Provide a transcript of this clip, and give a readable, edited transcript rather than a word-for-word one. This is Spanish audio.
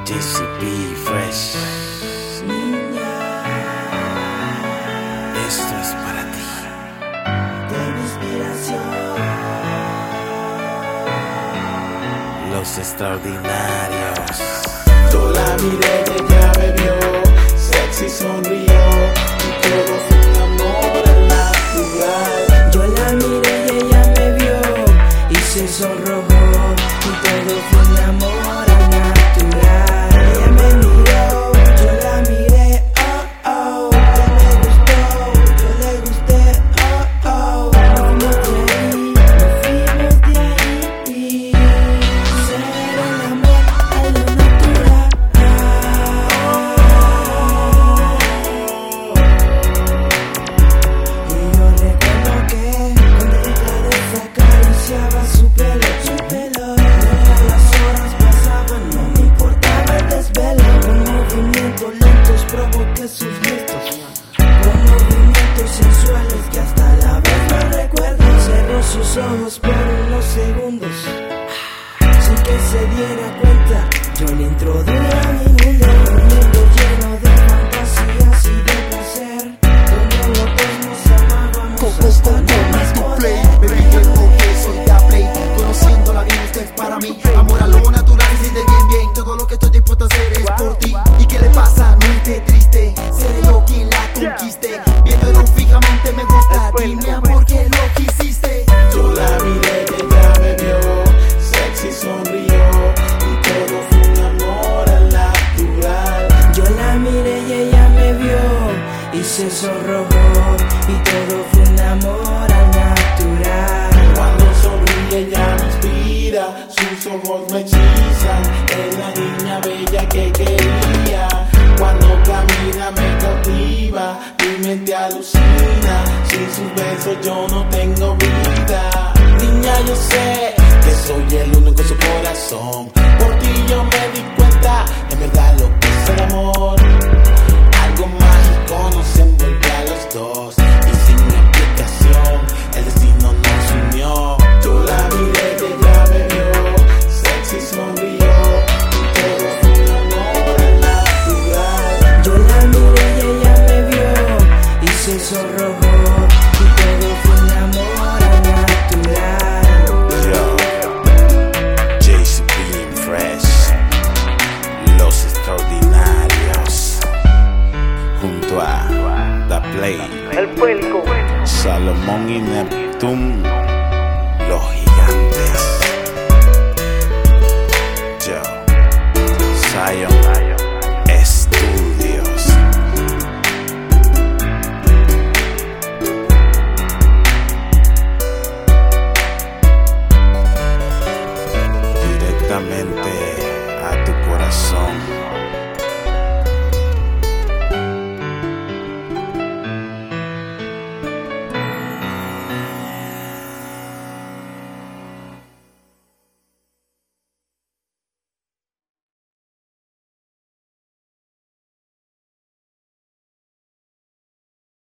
JCB Fresh. Niña, Esto es para ti. de mi inspiración. Los extraordinarios. Yo la miré, ella me vio, sexy sonrió, y todo fue un amor al natural. Yo la miré y ella me vio y se sonrojó y todo fue un amor al natural. Ella me miró, yo la miré, oh oh. Ella me gustó, yo le gusté, oh oh. Nos fuimos de ahí. Ser el amor a lo natural. Y yo recuerdo que cuando ella desacariciaba su pelo, mientras las horas pasaban, no me importaba el desvelo. Con movimientos lentos provoqué sus gestos, con movimientos sensuales que hasta la vez me recuerdan. Cerró sus ojos por unos segundos, sin que se diera cuenta. Yo le introduje a mi mundo, un mundo lleno de fantasías y de placer, donde los dos nos amábamos hasta no más play, poder. me dije porque soy da play, conociéndola bien usted es para mí, amor a lo natural y de bien, todo lo que estoy dispuesto a hacer es por ti. ¿Y qué le pasa? No esté triste, seré yo quien la conquiste, viéndolo fijamente me gusta a ti, mi amor, que lo quisiste. Yo la miré, ella me vio, sexy sonrió, y todo fue un amor al natural. Yo la miré y ella me vio y se sonrojó y todo fue un amor al natural. Cuando sonríe ella me inspira, sus ojos me hechizan, es la niña bella que quería. Cuando camina me cautiva, mi mente alucina, sin sus besos yo no tengo vida. Niña, yo sé que soy el único en su corazón, por ti yo me di cuenta, en verdad lo que es el amor. Algo mágico nos envuelve a los dos, y sin explicación el destino nos unió. Yo la miré, ella me vio, sexy sonrió, y todo fue un amor al natural. Yo la miré y ella me vio y se sonrojó y todo fue un amor al natural. Yo, JCB Fresh. Los extraordinarios. Junto a The Play, Salomón y Neptune, los gigantes. Yo, Zion.